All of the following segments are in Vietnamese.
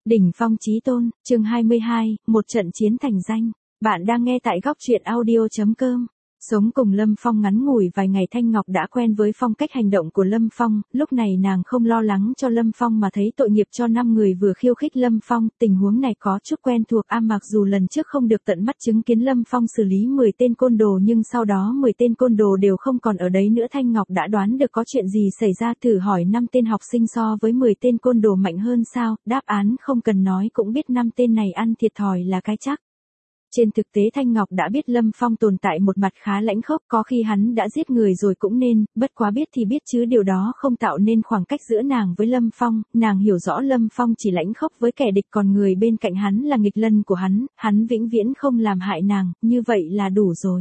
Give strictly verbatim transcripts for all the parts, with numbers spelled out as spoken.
Đỉnh phong chí tôn, chương hai mươi hai, một trận chiến thành danh. Bạn đang nghe tại góc truyện audio.com. Sống cùng Lâm Phong ngắn ngủi vài ngày, Thanh Ngọc đã quen với phong cách hành động của Lâm Phong, lúc này nàng không lo lắng cho Lâm Phong mà thấy tội nghiệp cho năm người vừa khiêu khích Lâm Phong, tình huống này có chút quen thuộc a mặc dù lần trước không được tận mắt chứng kiến Lâm Phong xử lý mười tên côn đồ nhưng sau đó mười tên côn đồ đều không còn ở đấy nữa. Thanh Ngọc đã đoán được có chuyện gì xảy ra, thử hỏi năm tên học sinh so với mười tên côn đồ mạnh hơn sao, đáp án không cần nói cũng biết năm tên này ăn thiệt thòi là cái chắc. Trên thực tế Thanh Ngọc đã biết Lâm Phong tồn tại một mặt khá lãnh khốc, có khi hắn đã giết người rồi cũng nên, bất quá biết thì biết chứ điều đó không tạo nên khoảng cách giữa nàng với Lâm Phong, nàng hiểu rõ Lâm Phong chỉ lãnh khốc với kẻ địch còn người bên cạnh hắn là nghịch lân của hắn, hắn vĩnh viễn không làm hại nàng, như vậy là đủ rồi.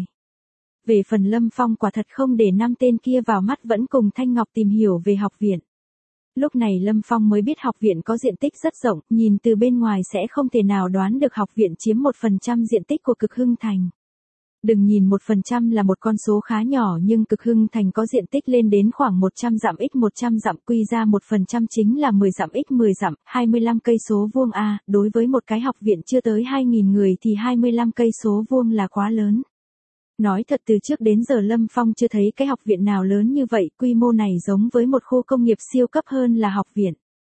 Về phần Lâm Phong quả thật không để năm tên kia vào mắt, vẫn cùng Thanh Ngọc tìm hiểu về học viện. Lúc này Lâm Phong mới biết học viện có diện tích rất rộng, nhìn từ bên ngoài sẽ không thể nào đoán được học viện chiếm một phần trăm diện tích của Cực Hưng Thành. Đừng nhìn một phần trăm là một con số khá nhỏ nhưng Cực Hưng Thành có diện tích lên đến khoảng một trăm dặm x một trăm dặm, quy ra một phần trăm chính là mười dặm x mười dặm, hai mươi lăm cây số vuông a, đối với một cái học viện chưa tới hai nghìn người thì hai mươi lăm cây số vuông là quá lớn. Nói thật từ trước đến giờ Lâm Phong chưa thấy cái học viện nào lớn như vậy, quy mô này giống với một khu công nghiệp siêu cấp hơn là học viện.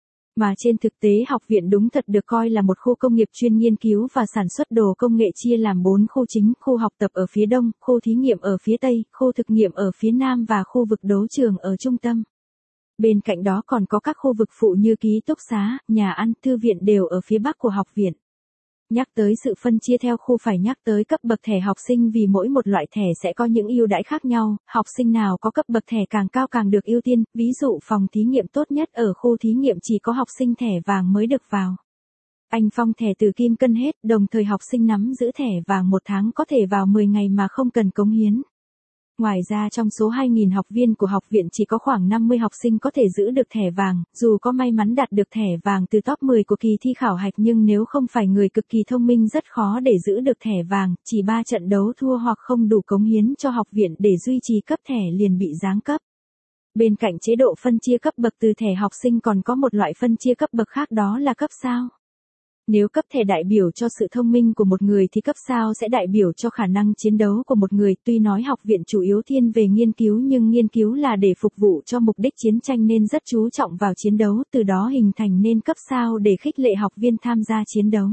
Mà trên thực tế học viện đúng thật được coi là một khu công nghiệp chuyên nghiên cứu và sản xuất đồ công nghệ, chia làm bốn khu chính, khu học tập ở phía đông, khu thí nghiệm ở phía tây, khu thực nghiệm ở phía nam và khu vực đấu trường ở trung tâm. Bên cạnh đó còn có các khu vực phụ như ký túc xá, nhà ăn, thư viện đều ở phía bắc của học viện. Nhắc tới sự phân chia theo khu phải nhắc tới cấp bậc thẻ học sinh, vì mỗi một loại thẻ sẽ có những ưu đãi khác nhau, học sinh nào có cấp bậc thẻ càng cao càng được ưu tiên, ví dụ phòng thí nghiệm tốt nhất ở khu thí nghiệm chỉ có học sinh thẻ vàng mới được vào. Anh Phong thẻ từ kim cân hết, đồng thời học sinh nắm giữ thẻ vàng một tháng có thể vào mười ngày mà không cần cống hiến. Ngoài ra trong số hai nghìn học viên của học viện chỉ có khoảng năm mươi học sinh có thể giữ được thẻ vàng, dù có may mắn đạt được thẻ vàng từ top mười của kỳ thi khảo hạch nhưng nếu không phải người cực kỳ thông minh rất khó để giữ được thẻ vàng, chỉ ba trận đấu thua hoặc không đủ cống hiến cho học viện để duy trì cấp thẻ liền bị giáng cấp. Bên cạnh chế độ phân chia cấp bậc từ thẻ học sinh còn có một loại phân chia cấp bậc khác, đó là cấp sao. Nếu cấp thẻ đại biểu cho sự thông minh của một người thì cấp sao sẽ đại biểu cho khả năng chiến đấu của một người. Tuy nói học viện chủ yếu thiên về nghiên cứu nhưng nghiên cứu là để phục vụ cho mục đích chiến tranh nên rất chú trọng vào chiến đấu, từ đó hình thành nên cấp sao để khích lệ học viên tham gia chiến đấu.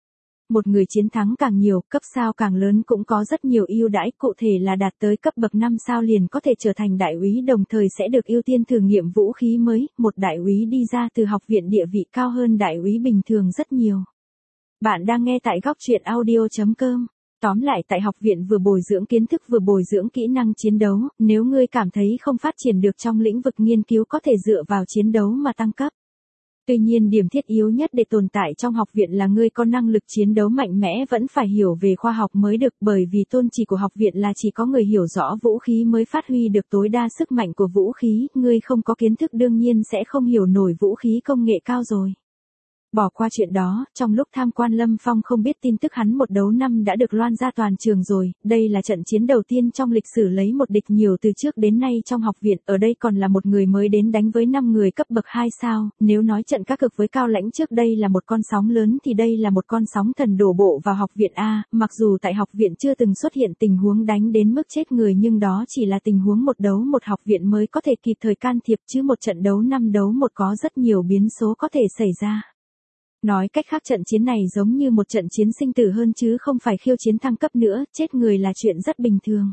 Một người chiến thắng càng nhiều, cấp sao càng lớn cũng có rất nhiều ưu đãi, cụ thể là đạt tới cấp bậc năm sao liền có thể trở thành đại úy, đồng thời sẽ được ưu tiên thử nghiệm vũ khí mới, một đại úy đi ra từ học viện địa vị cao hơn đại úy bình thường rất nhiều. Bạn đang nghe tại góc truyện audio.com. Tóm lại tại học viện vừa bồi dưỡng kiến thức vừa bồi dưỡng kỹ năng chiến đấu, nếu ngươi cảm thấy không phát triển được trong lĩnh vực nghiên cứu có thể dựa vào chiến đấu mà tăng cấp. Tuy nhiên điểm thiết yếu nhất để tồn tại trong học viện là ngươi có năng lực chiến đấu mạnh mẽ, vẫn phải hiểu về khoa học mới được, bởi vì tôn chỉ của học viện là chỉ có người hiểu rõ vũ khí mới phát huy được tối đa sức mạnh của vũ khí, ngươi không có kiến thức đương nhiên sẽ không hiểu nổi vũ khí công nghệ cao rồi. Bỏ qua chuyện đó, trong lúc tham quan Lâm Phong không biết tin tức hắn một đấu năm đã được loan ra toàn trường rồi, đây là trận chiến đầu tiên trong lịch sử lấy một địch nhiều từ trước đến nay trong học viện, ở đây còn là một người mới đến đánh với năm người cấp bậc hai sao, nếu nói trận các cực với Cao Lãnh trước đây là một con sóng lớn thì đây là một con sóng thần đổ bộ vào học viện A, mặc dù tại học viện chưa từng xuất hiện tình huống đánh đến mức chết người nhưng đó chỉ là tình huống một đấu một, học viện mới có thể kịp thời can thiệp chứ một trận đấu năm đấu một có rất nhiều biến số có thể xảy ra. Nói cách khác trận chiến này giống như một trận chiến sinh tử hơn chứ không phải khiêu chiến thăng cấp nữa, chết người là chuyện rất bình thường.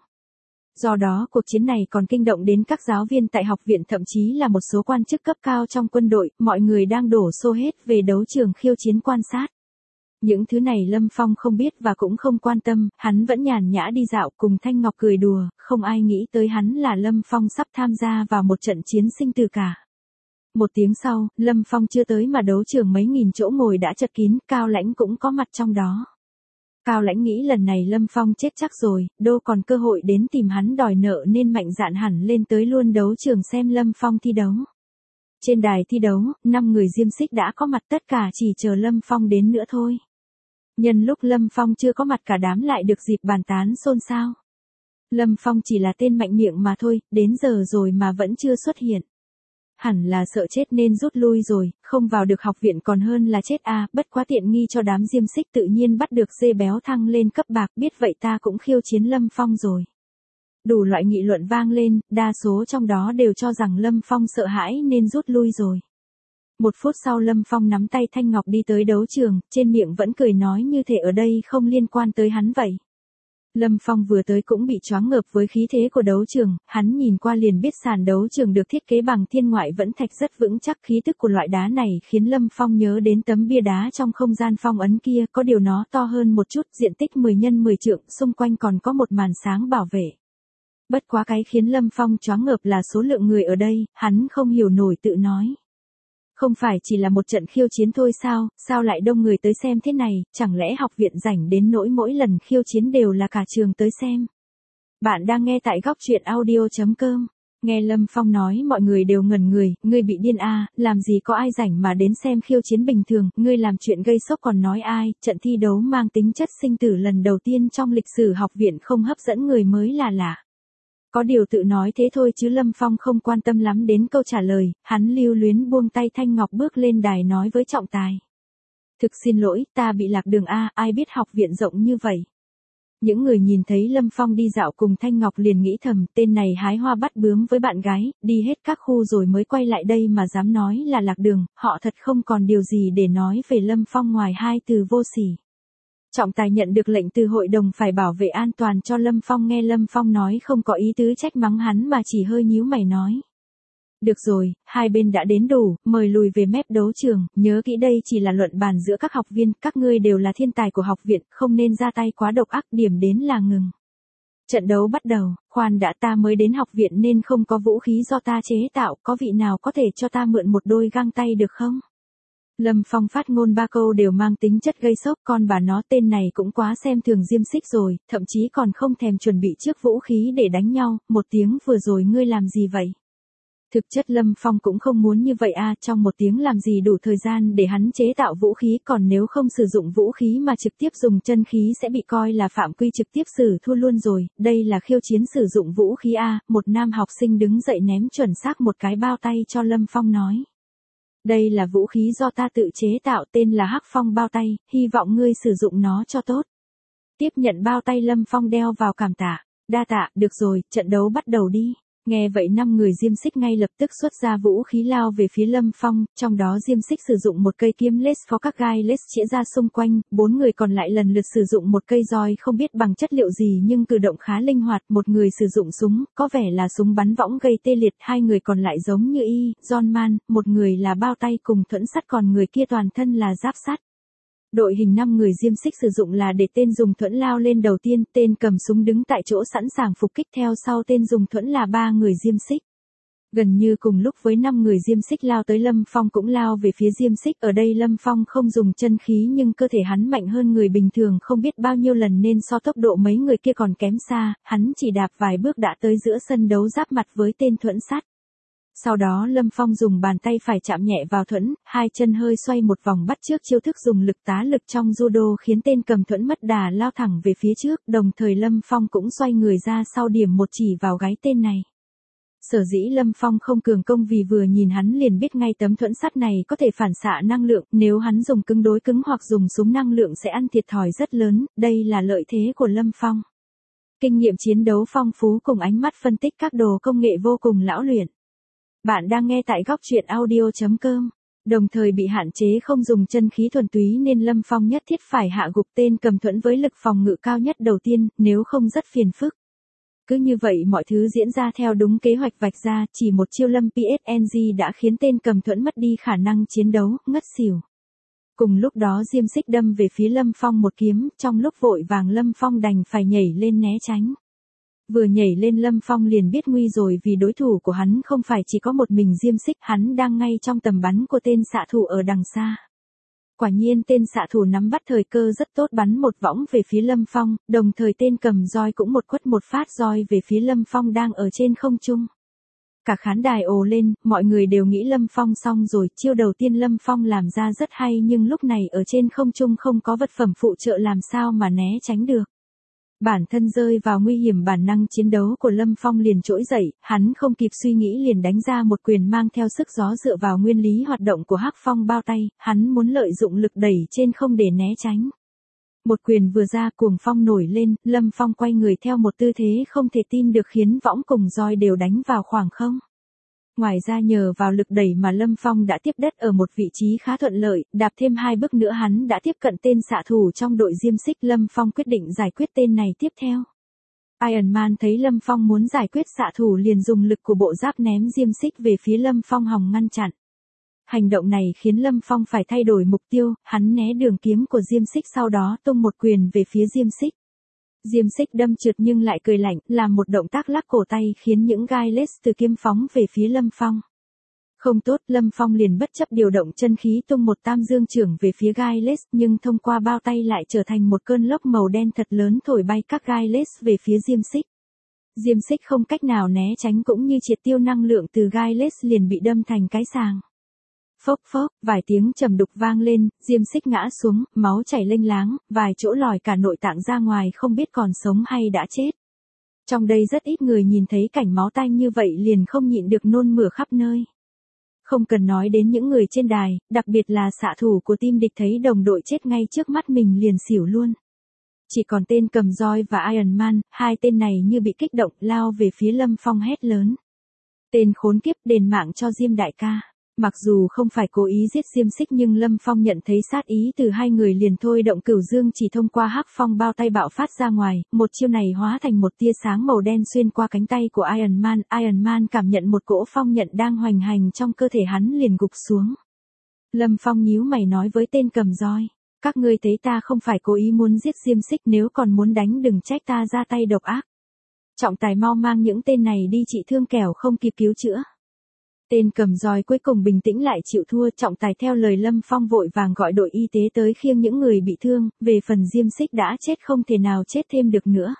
Do đó cuộc chiến này còn kinh động đến các giáo viên tại học viện, thậm chí là một số quan chức cấp cao trong quân đội, mọi người đang đổ xô hết về đấu trường khiêu chiến quan sát. Những thứ này Lâm Phong không biết và cũng không quan tâm, hắn vẫn nhàn nhã đi dạo cùng Thanh Ngọc cười đùa, không ai nghĩ tới hắn là Lâm Phong sắp tham gia vào một trận chiến sinh tử cả. Một tiếng sau, Lâm Phong chưa tới mà đấu trường mấy nghìn chỗ ngồi đã chật kín, Cao Lãnh cũng có mặt trong đó. Cao Lãnh nghĩ lần này Lâm Phong chết chắc rồi, đâu còn cơ hội đến tìm hắn đòi nợ nên mạnh dạn hẳn lên tới luôn đấu trường xem Lâm Phong thi đấu. Trên đài thi đấu, năm người Diêm Xích đã có mặt, tất cả chỉ chờ Lâm Phong đến nữa thôi. Nhân lúc Lâm Phong chưa có mặt cả đám lại được dịp bàn tán xôn xao. Lâm Phong chỉ là tên mạnh miệng mà thôi, đến giờ rồi mà vẫn chưa xuất hiện. Hẳn là sợ chết nên rút lui rồi, không vào được học viện còn hơn là chết a, bất quá tiện nghi cho đám Diêm Xích tự nhiên bắt được dê béo thăng lên cấp bạc, biết vậy ta cũng khiêu chiến Lâm Phong rồi. Đủ loại nghị luận vang lên, đa số trong đó đều cho rằng Lâm Phong sợ hãi nên rút lui rồi. Một phút sau Lâm Phong nắm tay Thanh Ngọc đi tới đấu trường, trên miệng vẫn cười nói như thể ở đây không liên quan tới hắn vậy. Lâm Phong vừa tới cũng bị choáng ngợp với khí thế của đấu trường, hắn nhìn qua liền biết sàn đấu trường được thiết kế bằng thiên ngoại vẫn thạch rất vững chắc, khí tức của loại đá này khiến Lâm Phong nhớ đến tấm bia đá trong không gian phong ấn kia, có điều nó to hơn một chút, diện tích mười nhân mười trượng, xung quanh còn có một màn sáng bảo vệ. Bất quá cái khiến Lâm Phong choáng ngợp là số lượng người ở đây, hắn không hiểu nổi tự nói. Không phải chỉ là một trận khiêu chiến thôi sao, sao lại đông người tới xem thế này, chẳng lẽ học viện rảnh đến nỗi mỗi lần khiêu chiến đều là cả trường tới xem. Bạn đang nghe tại góc truyện audio chấm com. Nghe Lâm Phong nói mọi người đều ngẩn người, ngươi bị điên à, làm gì có ai rảnh mà đến xem khiêu chiến bình thường, ngươi làm chuyện gây sốc còn nói ai, trận thi đấu mang tính chất sinh tử lần đầu tiên trong lịch sử học viện không hấp dẫn người mới là lạ. Có điều tự nói thế thôi chứ Lâm Phong không quan tâm lắm đến câu trả lời, hắn lưu luyến buông tay Thanh Ngọc bước lên đài nói với trọng tài. Thực xin lỗi, ta bị lạc đường a, ai biết học viện rộng như vậy. Những người nhìn thấy Lâm Phong đi dạo cùng Thanh Ngọc liền nghĩ thầm, tên này hái hoa bắt bướm với bạn gái, đi hết các khu rồi mới quay lại đây mà dám nói là lạc đường, họ thật không còn điều gì để nói về Lâm Phong ngoài hai từ vô sỉ. Trọng tài nhận được lệnh từ hội đồng phải bảo vệ an toàn cho Lâm Phong, nghe Lâm Phong nói không có ý tứ trách mắng hắn mà chỉ hơi nhíu mày nói. Được rồi, hai bên đã đến đủ, mời lùi về mép đấu trường, nhớ kỹ đây chỉ là luận bàn giữa các học viên, các ngươi đều là thiên tài của học viện, không nên ra tay quá độc ác, điểm đến là ngừng. Trận đấu bắt đầu, khoan đã, ta mới đến học viện nên không có vũ khí do ta chế tạo, có vị nào có thể cho ta mượn một đôi găng tay được không? Lâm Phong phát ngôn ba câu đều mang tính chất gây sốc, con bà nó tên này cũng quá xem thường Diêm Xích rồi, thậm chí còn không thèm chuẩn bị trước vũ khí để đánh nhau, một tiếng vừa rồi ngươi làm gì vậy? Thực chất Lâm Phong cũng không muốn như vậy a, trong một tiếng làm gì đủ thời gian để hắn chế tạo vũ khí, còn nếu không sử dụng vũ khí mà trực tiếp dùng chân khí sẽ bị coi là phạm quy trực tiếp xử thua luôn rồi, đây là khiêu chiến sử dụng vũ khí a, một nam học sinh đứng dậy ném chuẩn xác một cái bao tay cho Lâm Phong nói. Đây là vũ khí do ta tự chế tạo, tên là Hắc Phong bao tay, hy vọng ngươi sử dụng nó cho tốt. Tiếp nhận bao tay Lâm Phong đeo vào cảm tạ, đa tạ, được rồi, trận đấu bắt đầu đi. Nghe vậy năm người Diêm Xích ngay lập tức xuất ra vũ khí lao về phía Lâm Phong, trong đó Diêm Xích sử dụng một cây kiếm lết có các gai lết chĩa ra xung quanh, bốn người còn lại lần lượt sử dụng một cây roi không biết bằng chất liệu gì nhưng cử động khá linh hoạt, một người sử dụng súng, có vẻ là súng bắn võng gây tê liệt, hai người còn lại giống như Y, John Man, một người là bao tay cùng thuẫn sắt còn người kia toàn thân là giáp sắt. Đội hình năm người Diêm Xích sử dụng là để tên dùng thuẫn lao lên đầu tiên, tên cầm súng đứng tại chỗ sẵn sàng phục kích, theo sau tên dùng thuẫn là ba người Diêm Xích. Gần như cùng lúc với năm người Diêm Xích lao tới Lâm Phong cũng lao về phía Diêm Xích, ở đây Lâm Phong không dùng chân khí nhưng cơ thể hắn mạnh hơn người bình thường không biết bao nhiêu lần nên so tốc độ mấy người kia còn kém xa, hắn chỉ đạp vài bước đã tới giữa sân đấu giáp mặt với tên thuẫn sắt. Sau đó Lâm Phong dùng bàn tay phải chạm nhẹ vào thuẫn, hai chân hơi xoay một vòng bắt trước chiêu thức dùng lực tá lực trong judo khiến tên cầm thuẫn mất đà lao thẳng về phía trước, đồng thời Lâm Phong cũng xoay người ra sau điểm một chỉ vào gáy tên này. Sở dĩ Lâm Phong không cường công vì vừa nhìn hắn liền biết ngay tấm thuẫn sắt này có thể phản xạ năng lượng, nếu hắn dùng cứng đối cứng hoặc dùng súng năng lượng sẽ ăn thiệt thòi rất lớn, đây là lợi thế của Lâm Phong. Kinh nghiệm chiến đấu phong phú cùng ánh mắt phân tích các đồ công nghệ vô cùng lão luyện. Bạn đang nghe tại góc truyện audio chấm com. Đồng thời bị hạn chế không dùng chân khí thuần túy nên Lâm Phong nhất thiết phải hạ gục tên cầm thuẫn với lực phòng ngự cao nhất đầu tiên, nếu không rất phiền phức. Cứ như vậy mọi thứ diễn ra theo đúng kế hoạch vạch ra, chỉ một chiêu Lâm pê ét en giê đã khiến tên cầm thuẫn mất đi khả năng chiến đấu, ngất xỉu. Cùng lúc đó Diêm Xích đâm về phía Lâm Phong một kiếm, trong lúc vội vàng Lâm Phong đành phải nhảy lên né tránh. Vừa nhảy lên Lâm Phong liền biết nguy rồi vì đối thủ của hắn không phải chỉ có một mình Diêm Xích, hắn đang ngay trong tầm bắn của tên xạ thủ ở đằng xa. Quả nhiên tên xạ thủ nắm bắt thời cơ rất tốt bắn một võng về phía Lâm Phong, đồng thời tên cầm roi cũng một quất một phát roi về phía Lâm Phong đang ở trên không trung. Cả khán đài ồ lên, mọi người đều nghĩ Lâm Phong xong rồi, chiêu đầu tiên Lâm Phong làm ra rất hay nhưng lúc này ở trên không trung không có vật phẩm phụ trợ làm sao mà né tránh được. Bản thân rơi vào nguy hiểm, bản năng chiến đấu của Lâm Phong liền trỗi dậy, hắn không kịp suy nghĩ liền đánh ra một quyền mang theo sức gió dựa vào nguyên lý hoạt động của Hắc Phong bao tay, hắn muốn lợi dụng lực đẩy trên không để né tránh. Một quyền vừa ra, cuồng phong nổi lên, Lâm Phong quay người theo một tư thế không thể tin được khiến võng cùng roi đều đánh vào khoảng không. Ngoài ra nhờ vào lực đẩy mà Lâm Phong đã tiếp đất ở một vị trí khá thuận lợi, đạp thêm hai bước nữa hắn đã tiếp cận tên xạ thủ trong đội Diêm Xích. Lâm Phong quyết định giải quyết tên này tiếp theo. Iron Man thấy Lâm Phong muốn giải quyết xạ thủ liền dùng lực của bộ giáp ném Diêm Xích về phía Lâm Phong hòng ngăn chặn. Hành động này khiến Lâm Phong phải thay đổi mục tiêu, hắn né đường kiếm của Diêm Xích sau đó tung một quyền về phía Diêm Xích. Diêm Xích đâm trượt nhưng lại cười lạnh, làm một động tác lắc cổ tay khiến những gai lết từ kiếm phóng về phía Lâm Phong. Không tốt, Lâm Phong liền bất chấp điều động chân khí tung một tam dương chưởng về phía gai lết, nhưng thông qua bao tay lại trở thành một cơn lốc màu đen thật lớn thổi bay các gai lết về phía Diêm Xích. Diêm Xích không cách nào né tránh cũng như triệt tiêu năng lượng từ gai lết liền bị đâm thành cái sàng. Phốc phốc, vài tiếng trầm đục vang lên, Diêm Xích ngã xuống, máu chảy lênh láng, vài chỗ lòi cả nội tạng ra ngoài không biết còn sống hay đã chết. Trong đây rất ít người nhìn thấy cảnh máu tanh như vậy liền không nhịn được nôn mửa khắp nơi. Không cần nói đến những người trên đài, đặc biệt là xạ thủ của team địch thấy đồng đội chết ngay trước mắt mình liền xỉu luôn. Chỉ còn tên cầm roi và Iron Man, hai tên này như bị kích động lao về phía Lâm Phong hét lớn. Tên khốn kiếp, đền mạng cho Diêm đại ca. Mặc dù không phải cố ý giết Diêm Xích nhưng Lâm Phong nhận thấy sát ý từ hai người liền thôi động cửu dương chỉ thông qua Hắc Phong bao tay bạo phát ra ngoài, một chiêu này hóa thành một tia sáng màu đen xuyên qua cánh tay của Iron Man. Iron Man cảm nhận một cỗ phong nhận đang hoành hành trong cơ thể hắn liền gục xuống. Lâm Phong nhíu mày nói với tên cầm roi, các ngươi thấy ta không phải cố ý muốn giết Diêm Xích, nếu còn muốn đánh đừng trách ta ra tay độc ác. Trọng tài mau mang những tên này đi trị thương kẻo không kịp cứu chữa. Tên cầm roi cuối cùng bình tĩnh lại chịu thua, trọng tài theo lời Lâm Phong vội vàng gọi đội y tế tới khiêng những người bị thương, về phần Diêm Xích đã chết không thể nào chết thêm được nữa.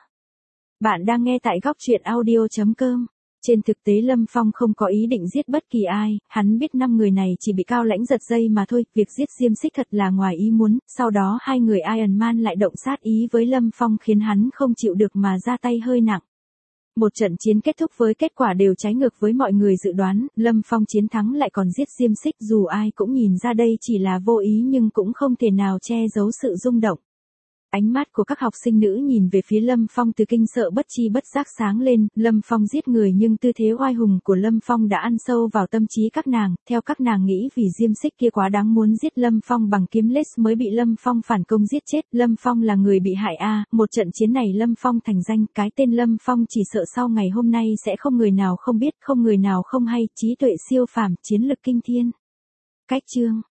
Bạn đang nghe tại góc truyện audio chấm com. Trên thực tế Lâm Phong không có ý định giết bất kỳ ai, hắn biết năm người này chỉ bị Cao Lãnh giật dây mà thôi, việc giết Diêm Xích thật là ngoài ý muốn, sau đó hai người Iron Man lại động sát ý với Lâm Phong khiến hắn không chịu được mà ra tay hơi nặng. Một trận chiến kết thúc với kết quả đều trái ngược với mọi người dự đoán, Lâm Phong chiến thắng lại còn giết Diêm Xích, dù ai cũng nhìn ra đây chỉ là vô ý nhưng cũng không thể nào che giấu sự rung động. Ánh mắt của các học sinh nữ nhìn về phía Lâm Phong từ kinh sợ bất chi bất giác sáng lên, Lâm Phong giết người nhưng tư thế oai hùng của Lâm Phong đã ăn sâu vào tâm trí các nàng, theo các nàng nghĩ vì Diêm Xích kia quá đáng muốn giết Lâm Phong bằng kiếm lết mới bị Lâm Phong phản công giết chết, Lâm Phong là người bị hại a, à, một trận chiến này Lâm Phong thành danh, cái tên Lâm Phong chỉ sợ sau ngày hôm nay sẽ không người nào không biết, không người nào không hay, trí tuệ siêu phàm, chiến lực kinh thiên. Cách chương